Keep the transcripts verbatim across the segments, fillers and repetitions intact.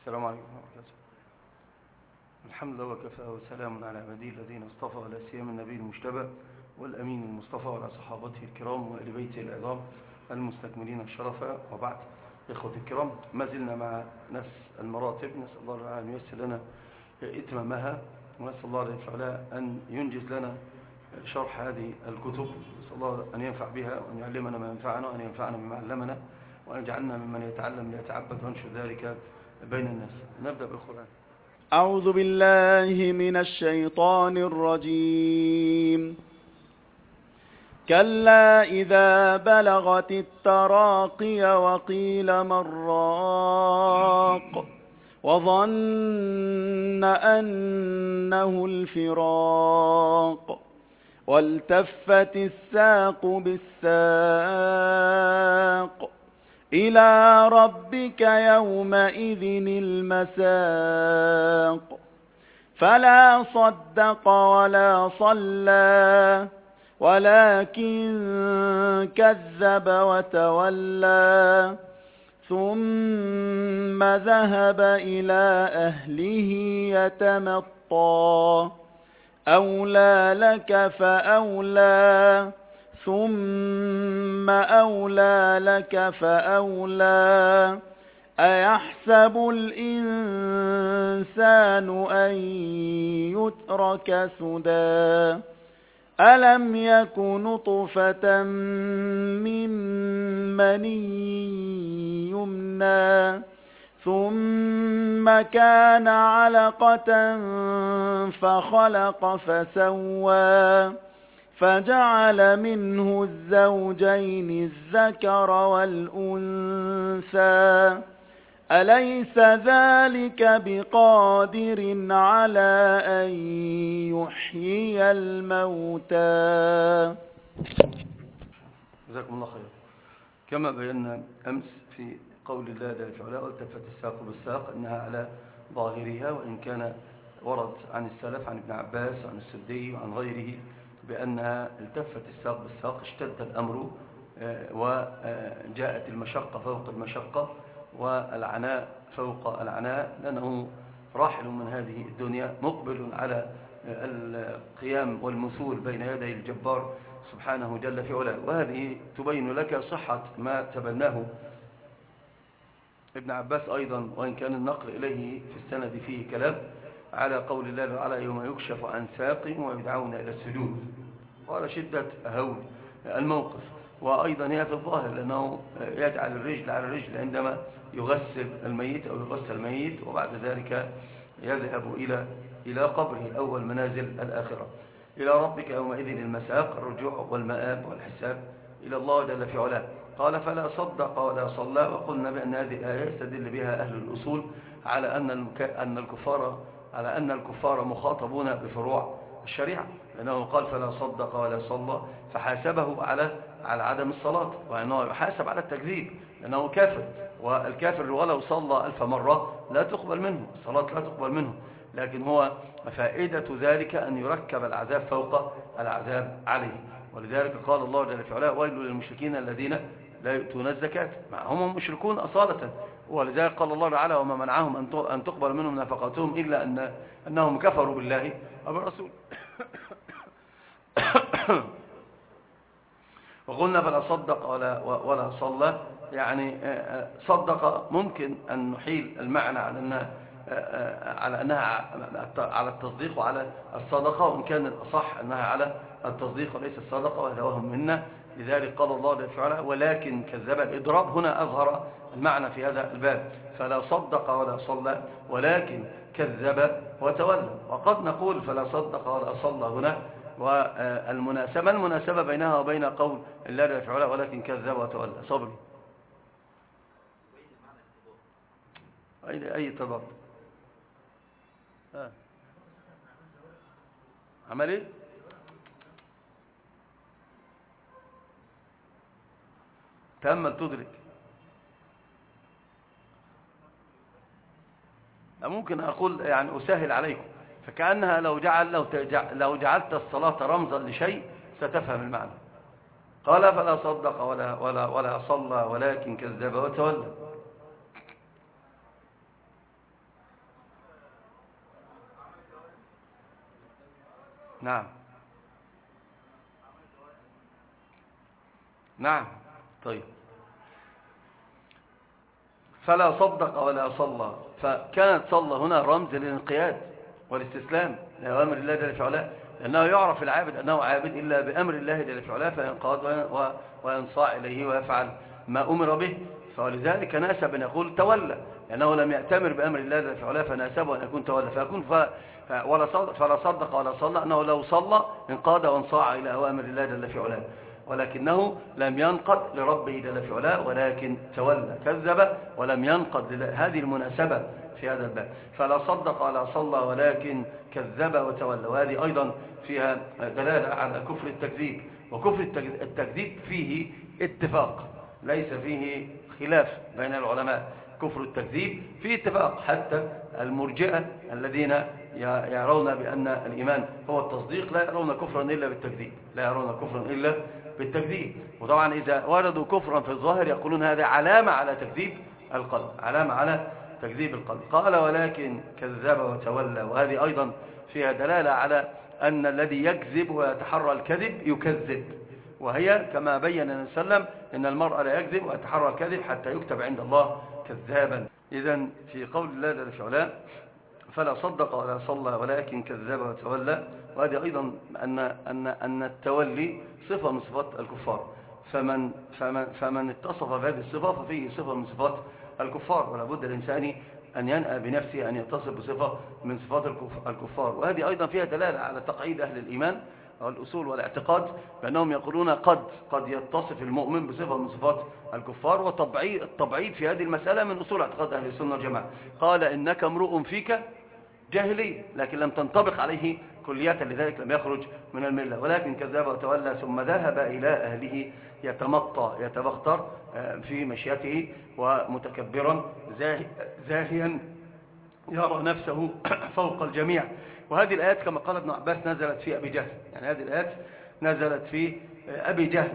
السلام عليكم ورحمة الله وبركاته. الحمد لله وكفى وسلام على عباده الذين اصطفى، ولا سيما النبي المجتبى والأمين المصطفى وعلى صحابته الكرام وآل بيته العظام المستكملين الشرفاء، وبعد. إخوة الكرام، ما زلنا مع نفس المراتب، نسأل الله أن ييسر لنا إتمامها، ونسأل الله أن ينجز لنا شرح هذه الكتب. نسأل الله أن ينفع بها وأن يعلمنا ما ينفعنا وأن ينفعنا بما علمنا وأن يجعلنا ممن يتعلم ليتعبد وينشر ذلك بين الناس. نبدأ بالقرآن. أعوذ بالله من الشيطان الرجيم. كلا إذا بلغت التراقي وقيل من راق وظن أنه الفراق والتفت الساق بالساق إلى ربك يومئذ المساق فلا صدق ولا صلى ولكن كذب وتولى ثم ذهب إلى أهله يتمطى أولى لك فأولى ثم أولى لك فأولى أيحسب الإنسان أن يترك سدى ألم يك نطفة من مني يمنى ثم كان علقة فخلق فسوى فجعل منه الزوجين الذكر والأنثى أليس ذلك بقادر على أن يحيي الموتى. جزاكم الله خير. كما بينا أمس في قول الله جل وعلا والتفت الساق بالساق أنها على ظاهرها، وإن كان ورد عن السلف عن ابن عباس وعن السدي وعن غيره بأنها التفت الساق بالساق، اشتد الأمر وجاءت المشقة فوق المشقة والعناء فوق العناء، لأنه راحل من هذه الدنيا مقبل على القيام والمثول بين يدي الجبار سبحانه جل في علاه. وهذه تبين لك صحة ما تبناه ابن عباس أيضا، وإن كان النقل إليه في السند فيه كلام، على قول الله تعالى يوم يكشف عن ساق ويدعون إلى السجود، وعلى شدة هول الموقف. وأيضا هي في الظاهر لأنه يجعل الرجل على الرجل عندما يغسل الميت أو يغسل الميت، وبعد ذلك يذهب إلى إلى قبره أول منازل الآخرة. إلى ربك يومئذ المساق، الرجوع والمآب والحساب إلى الله جل في علاه. قال فلا صدق ولا صلى، وقلنا بأن هذه الآية يستدل بها أهل الأصول على أن أن الكفار على أن الكفار مخاطبون بفروع الشريعة، لأنه قال فلا صدق ولا صلى فحاسبه على على عدم الصلاة، وأنه يحاسب على التكذيب لأنه كافر، والكافر ولو صلى ألف مرة لا تقبل منه الصلاة، لا تقبل منه. لكن هو فائدة ذلك أن يركب العذاب فوق العذاب عليه. ولذلك قال الله جل في علاه ويل للمشركين الذين لا يؤتون الزكاة، مع هم مشركون أصالة. ولذلك قال الله تعالى وما منعهم أن تقبل منهم نفقاتهم إلا أن أنهم كفروا بالله وبالرسول. وقلنا فلا صدق ولا ولا صلى، يعني صدق ممكن أن نحيل المعنى على أنها على أنها على التصديق وعلى الصدقة، وإن كان الأصح أنها على التصديق وليس الصدقة، وهذا وهم منا. لذلك قال الله جل وعلا ولكن كذب. الإضراب هنا أظهر المعنى في هذا الباب، فلا صدق ولا صلى ولكن كذب وتولى. وقد نقول فلا صدق ولا صلى هنا، والمناسبة المناسبة بينها وبين قول الله جل وعلا ولكن كذب وتولى. صبري أي أي تضاد آه. عمل ايه؟ تأمل تدرك. ممكن أقول يعني أسهل عليكم، فكأنها لو جعل لو, لو جعلت الصلاة رمزا لشيء ستفهم المعنى. قال فلا صدق ولا, ولا, ولا صلى ولكن كذب وتولى. نعم نعم. طيب، فلا صدق ولا صلى، فكانت صلى هنا رمز للانقياد والاستسلام لأوامر الله جل في علاه، لأنه يعرف العابد أنه عابد إلا بأمر الله جل في علاه، فينقاد وينصاع إليه ويفعل ما أمر به. فلذلك ناسب أن يقول تولى، لأنه لم يأتمر بأمر الله جل في علاه، فناسبه أن يكون تولى، فيكون ف... ولا صدق فلا صدق ولا صلى، أنه لو صلى انقاد وانصاع إلى أوامر الله جل في علاه، ولكنه لم ينقد لربه جل في علاه، ولكن تولى كذب ولم ينقد. هذه المناسبة في هذا الباب، فلا صدق ولا صلى ولكن كذب وتولى. وهذه أيضا فيها دلالة على كفر التكذيب، وكفر التكذيب فيه اتفاق، ليس فيه خلاف بين العلماء. كفر التكذيب فيه اتفاق، حتى المرجئة الذين يرون بأن الإيمان هو التصديق لا يرون كفرا إلا بالتكذيب، لا يرون كفرا إلا بالتكذيب. وطبعا إذا وردوا كفرا في الظاهر يقولون هذا علامة على تكذيب القلب، علامة على تكذيب القلب. قال ولكن كذب وتولى، وهذه أيضا فيها دلالة على أن الذي يكذب ويتحرى الكذب يكذب، وهي كما بين النبي صلى الله عليه وسلم إن المرء لا يكذب ويتحرى الكذب حتى يكتب عند الله كذابا. إذن في قول الله جل في علاه فلا صدق ولا صلى ولكن كذب وتولى، وهذه أيضا أن, أن, أن التولي صفة من صفات الكفار، فمن, فمن, فمن اتصف بهذه الصفة ففيه صفة من صفات الكفار، ولا بد الإنسان أن ينأى بنفسه أن يتصف بصفة من صفات الكفار. وهذه أيضا فيها دلالة على تقعيد أهل الإيمان والأصول والاعتقاد، بأنهم يقولون قد قد يتصف المؤمن بصفة من صفات الكفار، والتبعيد في هذه المسألة من أصول اعتقاد أهل السنة والجماعة. قال إنك امرؤ فيك جاهلي، لكن لم تنطبق عليه كليات، لذلك لم يخرج من الملة. ولكن كذب وتولى ثم ذهب إلى أهله يتمطى يتبختر في مشيته ومتكبرا زاهيا يرى نفسه فوق الجميع. وهذه الآيات كما قال ابن عباس نزلت في أبي جهل، يعني هذه الآيات نزلت في أبي جهل.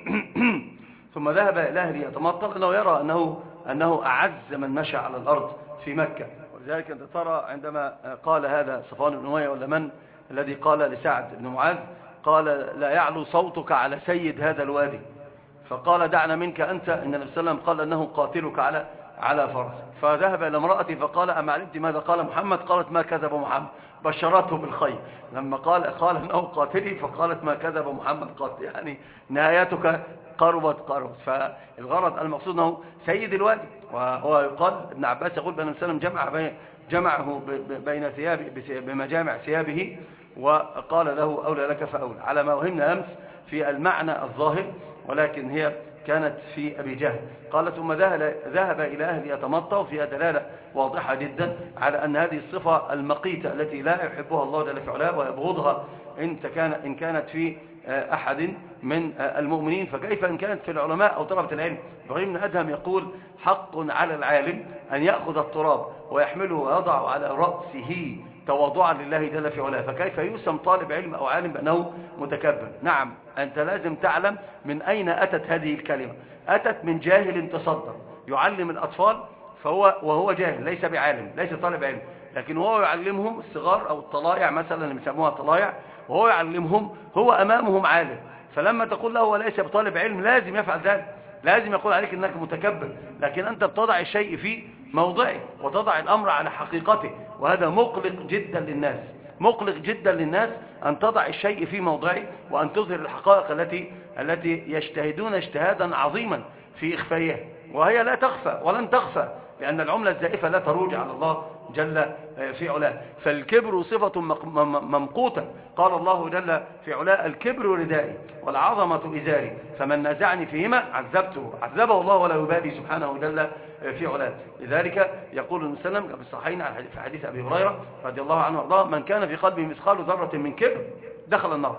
ثم ذهب إلى أهله يتمطى لأنه يرى أنه, أنه أعز من مشى على الأرض في مكة. ولذلك أنت ترى عندما قال هذا صفوان بن أمية ولا من الذي قال لسعد بن معاذ، قال لا يعلو صوتك على سيد هذا الوادي، فقال دعنا منك أنت، إن النبي صلى الله عليه وسلم قال أنه قاتلك على على فرس. فذهب إلى امرأته فقال أما علمت ماذا قال محمد؟ قالت ما كذب محمد، بشرته بالخير. لما قال قال أنه قاتلي فقالت ما كذب محمد قاتل، يعني نهايتك قربت قربت. فالغرض المقصود أنه سيد الوادي. وهو يقال ابن عباس يقول بأن النبي جمع جمعه بين ثيابه بمجامع ثيابه وقال له أولى لك فأولى، على ما وهمنا أمس في المعنى الظاهر، ولكن هي كانت في أبي جهل. قال ثم ذهب إلى أهل يتمطى، وفيها دلالة واضحة جدا على أن هذه الصفة المقيتة التي لا يحبها الله جل في علاه ويبغضها إن, كان إن كانت في أحد من المؤمنين، فكيف إن كانت في العلماء أو طلبة العلم. إبراهيم بن أدهم يقول حق على العالم أن يأخذ التراب ويحمله ويضع على رأسه تواضعا لله جل في علاه، فكيف يسمى طالب علم أو عالم بأنه متكبر؟ نعم، أنت لازم تعلم من أين أتت هذه الكلمة. أتت من جاهل تصدر يعلم الأطفال فهو وهو جاهل، ليس بعالم، ليس طالب علم، لكن هو يعلمهم الصغار أو الطلائع مثلا اللي بيسموها طلائع، وهو يعلمهم هو أمامهم عالم. فلما تقول له هو ليس بطالب علم لازم يفعل ذلك، لازم يقول عليك أنك متكبر، لكن أنت بتضع الشيء في موضعه وتضع الأمر على حقيقته، وهذا مقلق جدا للناس، مقلق جدا للناس أن تضع الشيء في موضعه وأن تظهر الحقائق التي التي يجتهدون اجتهادا عظيما في إخفائها، وهي لا تخفى ولن تخفى، لأن العملة الزائفة لا تروج على الله جل في علاه. فالكبر صفة ممقوتة، قال الله جل في علاه الكبر ردائي والعظمة إزاري فمن نازعني فيهما عذبته، عذبه الله ولا يبالي سبحانه جل في علاه. لذلك يقول النبي صلى الله عليه وسلم في الصحيحين في حديث أبي هريرة رضي الله عنه وارضاه من كان في قلبه مثقال ذرة من كبر دخل النار.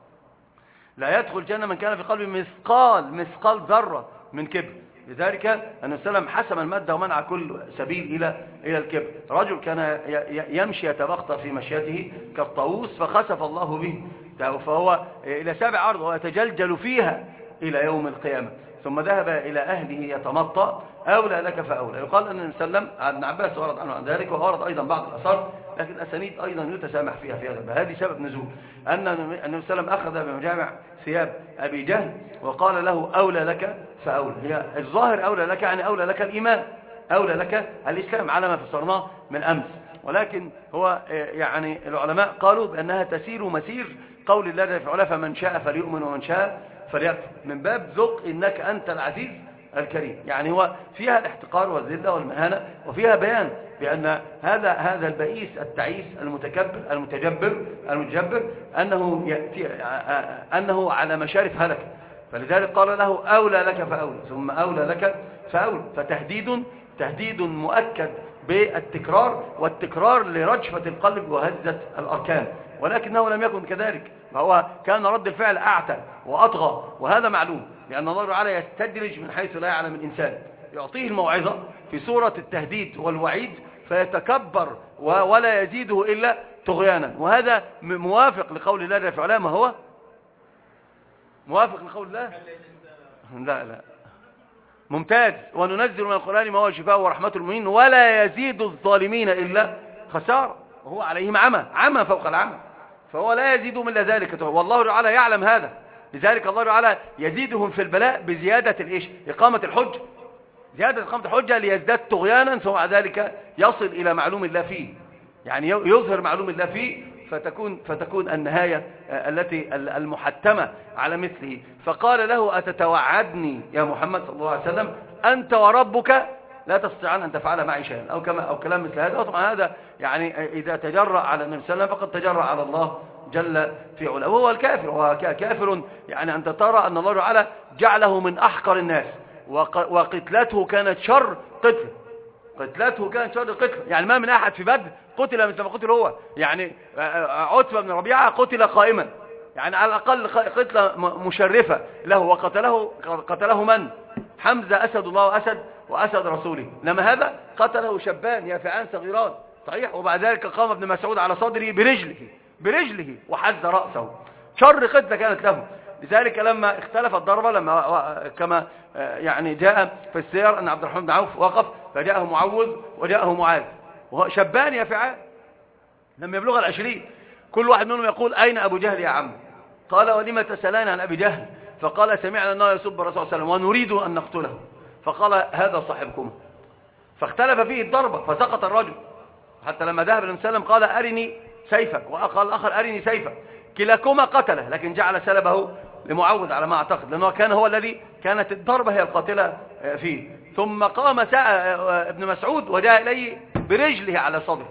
لا يدخل الجنة من كان في قلبه مثقال مثقال ذرة من كبر. لذلك النبي صلى الله عليه وسلم حسم المادة ومنع كل سبيل إلى إلى الكبر. رجل كان يمشي يتبختر في مشيته كالطاووس فخسف الله به، فهو إلى سابع أرض ويتجلجل فيها إلى يوم القيامة. ثم ذهب إلى أهله يتمطى أولى لك فأولى. يقال أن النبي صلى الله عليه وسلم عن عباس ورد عنه عن ذلك، وورد أيضا بعض الأثار لكن الأسانيد أيضا يتسامح فيها في هذا. هذه سبب نزول أن النبي صلى الله عليه وسلم أخذ بمجامع ثياب أبي جهل وقال له أولى لك فأولى. هي الظاهر أولى لك يعني أولى لك الإيمان، أولى لك الإسلام على ما فسرناه من أمس، ولكن هو يعني العلماء قالوا بأنها تسير مسير قول الله جل وعلا فمن شاء فليؤمن ومن شاء فليكفر، من باب ذق إنك أنت العزيز الكريم. يعني هو فيها الاحتقار والذلة والمهانة، وفيها بيان بأن هذا هذا البئيس التعيس المتكبر المتجبر المتجبر أنه يأتي أنه على مشارف هلك، فلذلك قال له أولى لك فأولى ثم أولى لك فأولى. فتهديد تهديد مؤكد بالتكرار، والتكرار لرجفة القلب وهزة الأركان، ولكنه لم يكن كذلك، فهو كان رد الفعل أعتى وأطغى، وهذا معلوم لأن الله تعالى يستدرج من حيث لا يعلم الإنسان، يعطيه الموعظة في سورة التهديد والوعيد فيتكبر ولا يزيده إلا طغيانا، وهذا موافق لقول الله جل وعلا. ما هو موافق لقول الله؟ لا لا ممتاز. وننزل من القرآن ما هو شفاء ورحمة المؤمنين ولا يزيد الظالمين إلا خسارة، وهو عليهم عمى عمى فوق العمى، فهو لا يزيدهم إلا ذلك، والله تعالى يعلم هذا، لذلك الله تعالى يزيدهم في البلاء بزيادة الإيش؟ إقامة الحجة، زيادة إقامة الحجة ليزداد طغيانا، ثم بعد ذلك يصل إلى معلوم الله فيه، يعني يظهر معلوم الله فيه، فتكون فتكون النهاية التي المحتمة على مثله. فقال له أتتوعدني يا محمد صلى الله عليه وسلم أنت وربك لا تستطيعان أن تفعل معي شيئا، أو كما أو كلام مثل هذا. وطبعا هذا يعني إذا تجرأ على النبي صلى الله عليه وسلم فقد تجرأ على الله جل في علاه، وهو الكافر، وهو كافر. يعني أنت ترى أن الله تعالى جعله من أحقر الناس، وقتلته كانت شر قتل، قتلته كانت شر قتل، يعني ما من أحد في بدر قتل مثل ما قتل هو. يعني عتبة بن ربيعة قتل قائما، يعني على الأقل قتلة مشرفة له، وقتله قتله من؟ حمزة أسد الله وأسد وأسد رسوله، لما هذا قتله شبان يافعان صغيران صحيح. وبعد ذلك قام ابن مسعود على صدره برجله برجله وحز رأسه، شر قتلة كانت له. لذلك لما اختلفت الضربة، لما كما يعني جاء في السير أن عبد الرحمن بن عوف وقف فجاءه معوذ وجاءه معاذ وهو شبان يافعان لم يبلغ العشرين، كل واحد منهم يقول أين أبو جهل يا عم؟ قال ولم تسألان عن أبي جهل؟ فقال سمعنا أنه يسب الرسول صلى الله عليه وسلم ونريد أن نقتله. فقال هذا صاحبكم، فاختلف فيه الضربة فسقط الرجل، حتى لما ذهب النبي صلى الله عليه وسلم قال أرني سيفك، وقال الآخر أرني سيفك، كلاكما قتله، لكن جعل سلبه لمعوذ على ما أعتقد، لأنه كان هو الذي كانت الضربة هي القاتلة فيه. ثم قام ابن مسعود وجاء إليه برجله على صدره،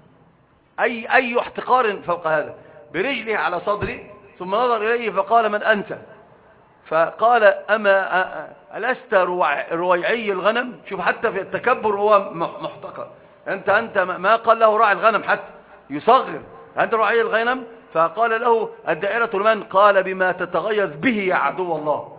أي أي احتقار فوق هذا، برجله على صدره، ثم نظر إليه فقال من أنت؟ فقال أما ألست رويعي الغنم؟ شوف حتى في التكبر هو محتقر، أنت أنت ما قال له راعي الغنم حتى يصغر، أنت رويعي الغنم. فقال له الدائرة لمن؟ قال بما تتغيظ به يا عدو الله.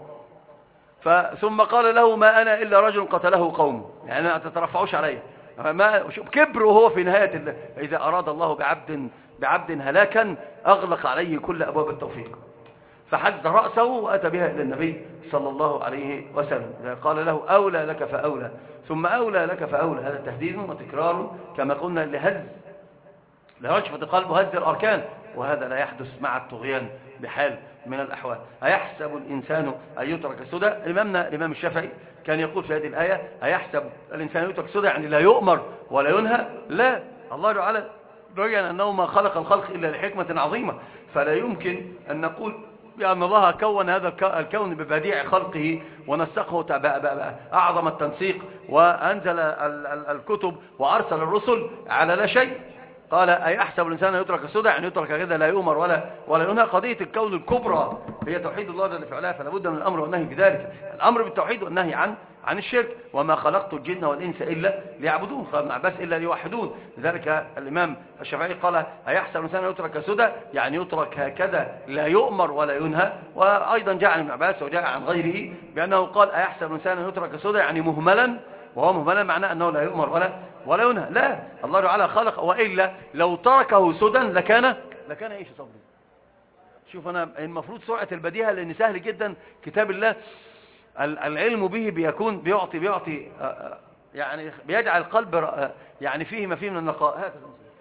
ثم قال له ما أنا إلا رجل قتله قومه، يعني ما تترفعوش علي، ما كبر. وهو في نهاية الله إذا أراد الله بعبد بعبد هلاكا أغلق عليه كل أبواب التوفيق، فحز رأسه وأتى بها إلى النبي صلى الله عليه وسلم، قال له أولى لك فأولى ثم أولى لك فأولى. هذا تهديد وتكرار كما قلنا لهز لرجفة القلب وهز الأركان، وهذا لا يحدث مع الطغيان بحال من الأحوال. أيحسب الإنسان أن يترك سدى؟ إمامنا الإمام الشافعي كان يقول في هذه الآية أيحسب الإنسان يترك سدى، يعني لا يؤمر ولا ينهى؟ لا، الله تعالى بين أنه ما خلق الخلق إلا لحكمة عظيمة، فلا يمكن أن نقول بأن الله كون هذا الكون ببديع خلقه ونسقه أعظم التنسيق وأنزل الكتب وأرسل الرسل على لا شيء. قال أيحسب الإنسان يترك سدى، يعني يترك كذا لا يؤمر ولا ولا ينهى. قضية الكون الكبرى هي توحيد الله جل في علاه، فلا بد من الأمر والنهي بذلك، الأمر بالتوحيد والنهي عن عن الشرك. وما خلقت الجن والإنس إلا ليعبدون، قال ابن عباس إلا ليوحدون. لذلك الإمام الشافعي قال أيحسب الإنسان يترك سدى، يعني يترك هكذا لا يؤمر ولا ينهى. وأيضا جاء عن ابن عباس وجاء عن غيره بأنه قال أيحسب الإنسان يترك سدى، يعني مهملا، وهو مهملا معناه أنه لا يؤمر ولا ولا ينهى. لا، الله تعالى خلق، وإلا لو تركه سدى لكان لكان ايش صبري. شوف أنا المفروض سرعة البديهة، لأن سهل جدا كتاب الله العلم به بيكون بيعطي بيعطي يعني بيجعل القلب يعني فيه ما فيه من النقاء. هات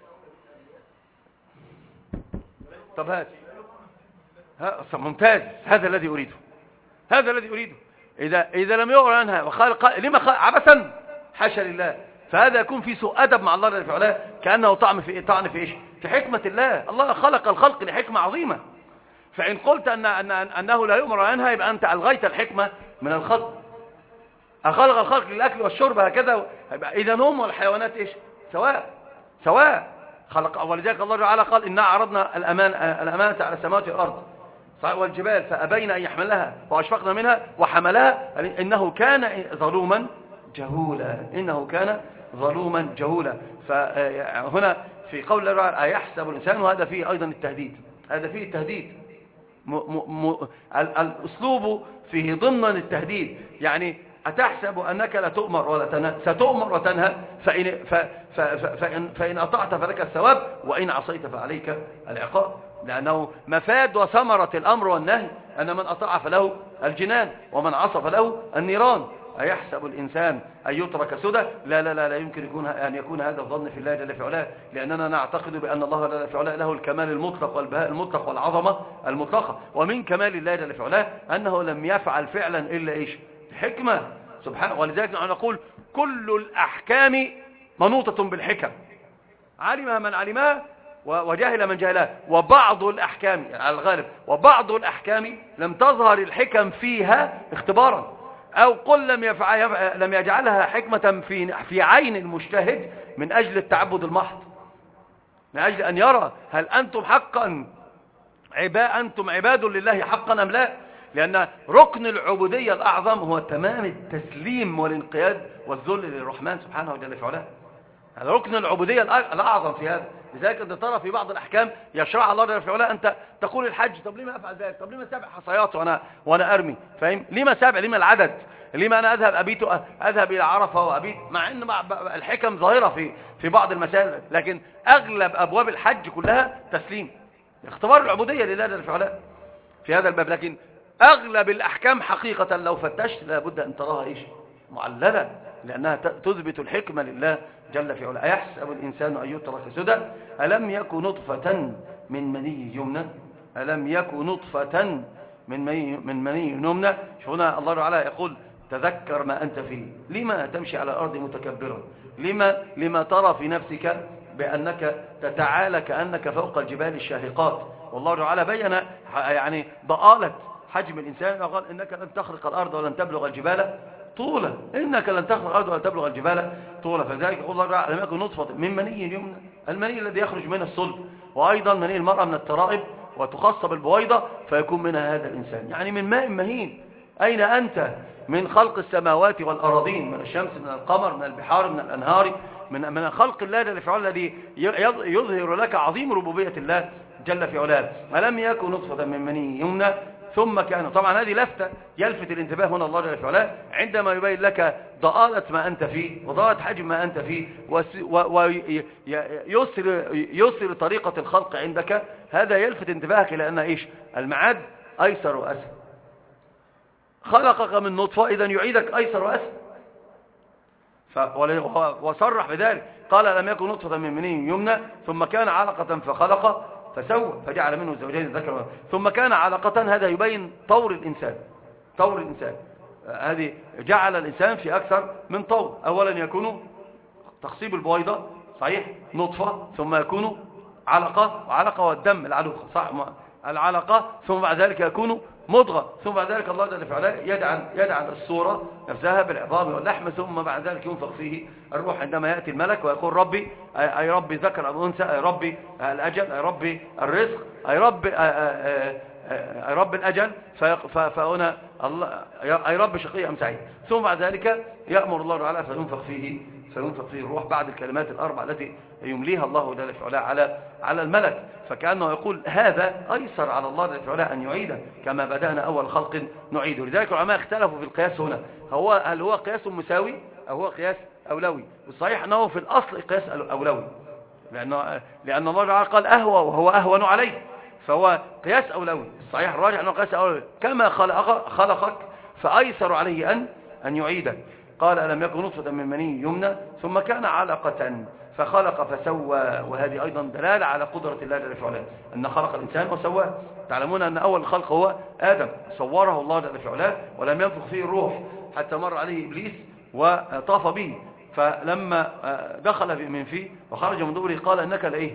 طب هات ممتاز، هذا الذي أريده، هذا الذي أريده. إذا إذا لم يغر عنها وقال لما قال عبثا حاشا لله، فهذا يكون في سوء أدب مع الله جل في علاه، كأنه طعن في طعن في إيش؟ في حكمة الله. الله خلق الخلق لحكمة عظيمة، فإن قلت أن أن أنه لا يؤمر عنها يبقى أنت ألغيت الحكمة من الخلق. أخلق الخلق للأكل والشرب هكذا، إذا هم والحيوانات إيش؟ سواء سواء خلق. ولذلك الله تعالى قال إنا عرضنا الأمان الأمانة على السماوات والأرض والجبال فأبين أن يحملها وأشفقنا منها وحملها إنه كان ظلوما جهولا، إنه كان ظلوما جهولا. فهنا في قول الله أيحسب الإنسان، وهذا فيه أيضا التهديد، هذا فيه التهديد، م م م الأسلوب فيه ضمن التهديد. يعني أتحسب أنك لا تؤمر ولا تنهى، ستؤمر وتنهى، فإن, ف ف ف فإن, فإن أطعت فلك الثواب وإن عصيت فعليك العقاب. لأنه مفاد وثمرة الأمر والنهي أن من أطاع فله الجنان ومن عصى فله النيران. أيحسب الإنسان أن يترك سدى؟ لا لا لا لا يمكن يكون أن يكون هذا الظن في الله جل في علاه، لأننا نعتقد بأن الله جل في علاه له الكمال المطلق والبهاء المطلق والعظمة المطلقة، ومن كمال الله جل في علاه أنه لم يفعل فعلا إلا إيش؟ حكمة سبحانه. ولذلك نحن نقول كل الأحكام منوطة بالحكم، علم من علمها وجاهل من جاهلها. وبعض الأحكام على الغالب وبعض الأحكام لم تظهر الحكم فيها اختبارا، أو قل لم يفعل لم يجعلها حكمة في في عين المجتهد من أجل التعبد المحض، من أجل أن يرى هل أنتم حقا عباد أنتم عباد لله حقا أم لا. لأن ركن العبودية الأعظم هو تمام التسليم والانقياد والذل للرحمن سبحانه وتعالى في علاه. هذا ركن العبودية الأعظم في هذا. لذلك أنت ترى في بعض الأحكام يشرعها الله جل في علاه، أنت تقول الحج طب لما أفعل ذلك؟ طب لما سابع حصيات وأنا وأنا أرمي؟ فاهم؟ لما سابع؟ لما العدد؟ لما أنا أذهب أبيت أذهب إلى عرفة وأبيت؟ مع أن الحكم ظاهرة في في بعض المسائل، لكن أغلب أبواب الحج كلها تسليم، اختبار العبودية لله جل في علاه في هذا الباب. لكن أغلب الأحكام حقيقة لو فتشت لابد أن تراها إيش؟ معللة، لأنها تثبت الحكمة لله جل في علاه. أيحسب الإنسان أن يترك سدى ألم يكن نطفة من مني يمنى، ألم يكن نطفة من مني من مني يمنى. هنا الله تعالى يقول تذكر ما أنت فيه، لما تمشي على الأرض متكبرا، لما لما ترى في نفسك بأنك تتعالى كأنك فوق الجبال الشاهقات. والله تعالى بين يعني ضآلة حجم الإنسان وقال إنك لن تخرق الأرض ولن تبلغ الجبال طولا، إنك لن تخرق الأرض ولن تبلغ الجبال طولا. فذلك يقول الله تعالى لم يكن نطفة من مني يمنى، المني الذي يخرج من الصلب، وأيضا مني المرأة من الترائب وتخص بالبويضة فيكون منها هذا الإنسان، يعني من ماء مهين. أين أنت من خلق السماوات والأراضين، من الشمس من القمر من البحار من الأنهار، من من خلق الله جل في علاه الذي يظهر لك عظيم ربوبية الله جل في علاه. ألم يكن نطفة من مني يمنى ثم كان. طبعا هذه لفتة يلفت الانتباه هنا الله جل في علاه عندما يبين لك ضآلة ما أنت فيه وضآلة حجم ما أنت فيه ويسر يسر طريقة الخلق عندك. هذا يلفت انتباهك إلى أن إيش؟ المعاد أيسر وأسهل. خلقك من نطفة إذا يعيدك أيسر وأسهل، وصرح بذلك قال لم يكن نطفة من مني يمنى ثم كان علقة فخلق فسوى فجعل منه زوجين الذكر ثم كان علقة. هذا يبين طور الإنسان، طور الإنسان هذه جعل الإنسان في أكثر من طور. أولا يكون تخصيب البويضة صحيح نطفة، ثم يكون علقة، وعلقة والدم العلوقة صح العلقة، ثم بعد ذلك يكون مضغة، ثم بعد ذلك الله جل وعلا يجعل يجعل الصورة نفسها بالعظام واللحم، ثم بعد ذلك ينفخ فيه الروح عندما يأتي الملك ويقول ربي أي ربي ذكر أو أنثى، أي ربي الأجل، أي ربي الرزق، أي ربي أي رب الأجل، فهنا الله أي رب شقي أم سعيد. ثم بعد ذلك يأمر الله تعالى فينفخ فيه فينفخ فيه الروح بعد الكلمات الأربع التي يمليها الله جل وعلا على على الملك. فكأنه يقول هذا أيسر على الله جل وعلا أن يعيده كما بدأنا أول خلق نعيده. لذلك العلماء اختلفوا في القياس هنا، هو هل هو قياس مساوي أو هو قياس أولوي؟ والصحيح أنه في الأصل قياس أولوي، لأنه لأن الله تعالى قال أهوى وهو أهون عليه، فهو قياس أولوي. الصحيح الراجح أنه قياس أولوي، كما خلق خلقك فأيسر عليه أن أن يعيده. قال ألم يكن نطفة من مني يمنى ثم كان علقة فخلق فسوى. وهذه أيضا دلالة على قدرة الله جل وعلا أن خلق الإنسان وسواه. تعلمون أن أول الخلق هو آدم، صوره الله جل وعلا ولم ينفخ فيه الروح حتى مر عليه إبليس وطاف به، فلما دخل من فيه وخرج من دبره قال إنك لإيه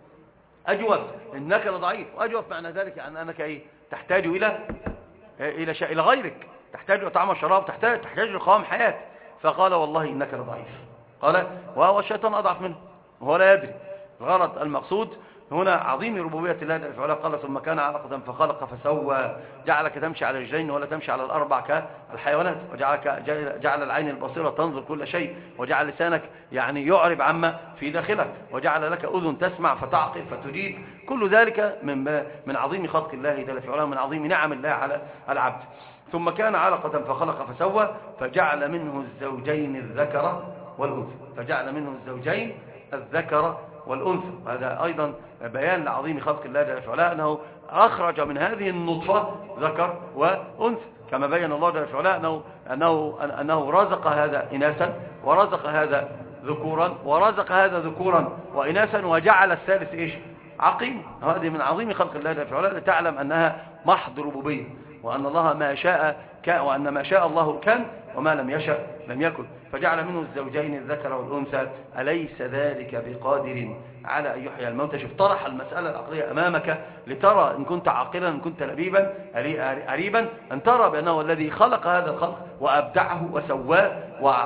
أجوف، إنك لضعيف. وأجوف معنى ذلك أن أنك إيه تحتاج إلى إلى شيء إلى غيرك، تحتاج إلى طعام وشراب، تحتاج تحتاج لقوام حياة. فقال والله إنك لضعيف. قال وهو الشيطان أضعف منه وهو لا يدري. الغرض المقصود هنا عظيم ربوبية الله جل وعلا. قال ثم كان علقة فخلق فسوى، جعلك تمشي على رجلين ولا تمشي على الأربع كالحيوانات، وجعلك جعل العين البصيرة تنظر كل شيء، وجعل لسانك يعني يعرب عما في داخلك، وجعل لك أذن تسمع فتعقل فتجيب. كل ذلك من من عظيم خلق الله جل وعلا، من عظيم نعم الله على العبد. ثم كان علقة فخلق فسوى فجعل منه الزوجين الذكر والأنثى، فجعل منه الزوجين الذكر والأنثى. هذا أيضا بيان لعظيم خلق الله جل وعلا أنه أخرج من هذه النطفة ذكر وأنثى، كما بين الله جل وعلا أنه, أنه, أنه رزق هذا إناثا ورزق هذا ذكورا ورزق هذا ذكورا وإناثا وجعل الثالث إيش عقيم. هذه من عظيم خلق الله جل وعلا لتعلم أنها محض ربوبية، وأن الله ما شاء كان، وأن ما شاء الله كان وما لم يشاء لم يكن. فجعل منه الزوجين الذكر والأنثى أليس ذلك بقادر على أن يحيي الموتى. شوف طرح المسألة العقلية أمامك لترى إن كنت عاقلا إن كنت لبيبا قريبا أن ترى بأنه الذي خلق هذا الخلق وأبدعه وسواه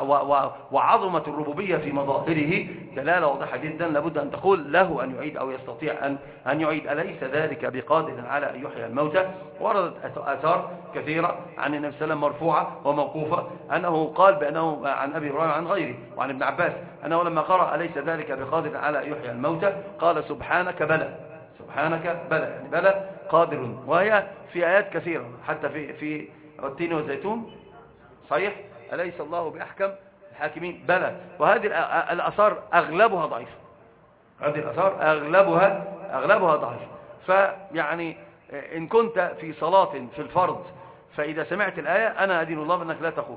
وعظمت الربوبية في مظاهره دلالة واضحة جدا. لابد أن تقول له أن يعيد أو يستطيع أن أن يعيد. أليس ذلك بقادر على أن يحيي الموتى. وردت آثار كثيرة عن النبي صلى الله عليه وسلم مرفوعة وموقوفة أنه قال بأنه عن أبي هريرة عن غيره وعن ابن عباس أنه لما قرأ أليس ذلك بقادر على أن يحيي الموتى قال سبحانك بلى، سبحانك بلى، يعني بلى قادر. وهي في آيات كثيرة حتى في في التين والزيتون صحيح أليس الله بأحكم الحاكمين بلى. وهذه الآثار أغلبها ضعيف، هذه الآثار أغلبها أغلبها ضعيف. فيعني إن كنت في صلاة في الفرض فإذا سمعت الآية أنا أدين الله بأنك لا تقول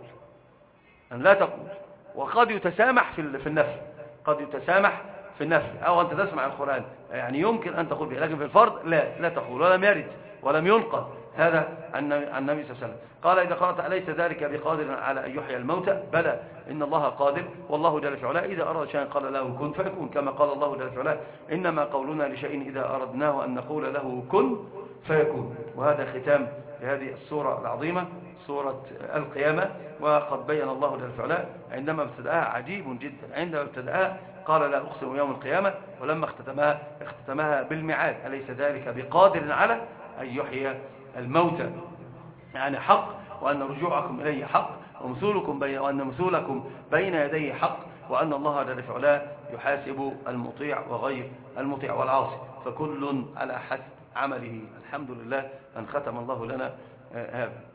أن لا تقول. وقد يتسامح في في النفل، قد يتسامح في النفل أو أنت تسمع القرآن يعني يمكن أن تقول به، لكن في الفرض لا لا تقول. ولم يرد ولم ينقل هذا عن النبي صلى الله عليه وسلم. قال إذا قرأت أليس ذلك بقادر على أن يحيي الموتى بلى إن الله قادر والله جل وعلا إذا أراد شيئا قال له كن فيكون، كما قال الله جل وعلا إنما قولنا لشيء إذا أردناه أن نقول له كن فيكون. وهذا ختام لهذه السورة العظيمة سورة القيامة. وقد بين الله جل وعلا عندما ابتدأها عجيب جدا، عندما ابتدأها قال لا أقسم يوم القيامة، ولما اختتمها اختتمها بالميعاد أليس ذلك بقادر على أن يحيي الموتى، يعني حق، وأن رجوعكم إليه حق، ومثولكم بين وأن مثولكم بين يديه حق، وأن الله جل وعلا يحاسب المطيع وغير المطيع والعاصي، فكل على حسب عمله. الحمد لله أن ختم الله لنا هذا.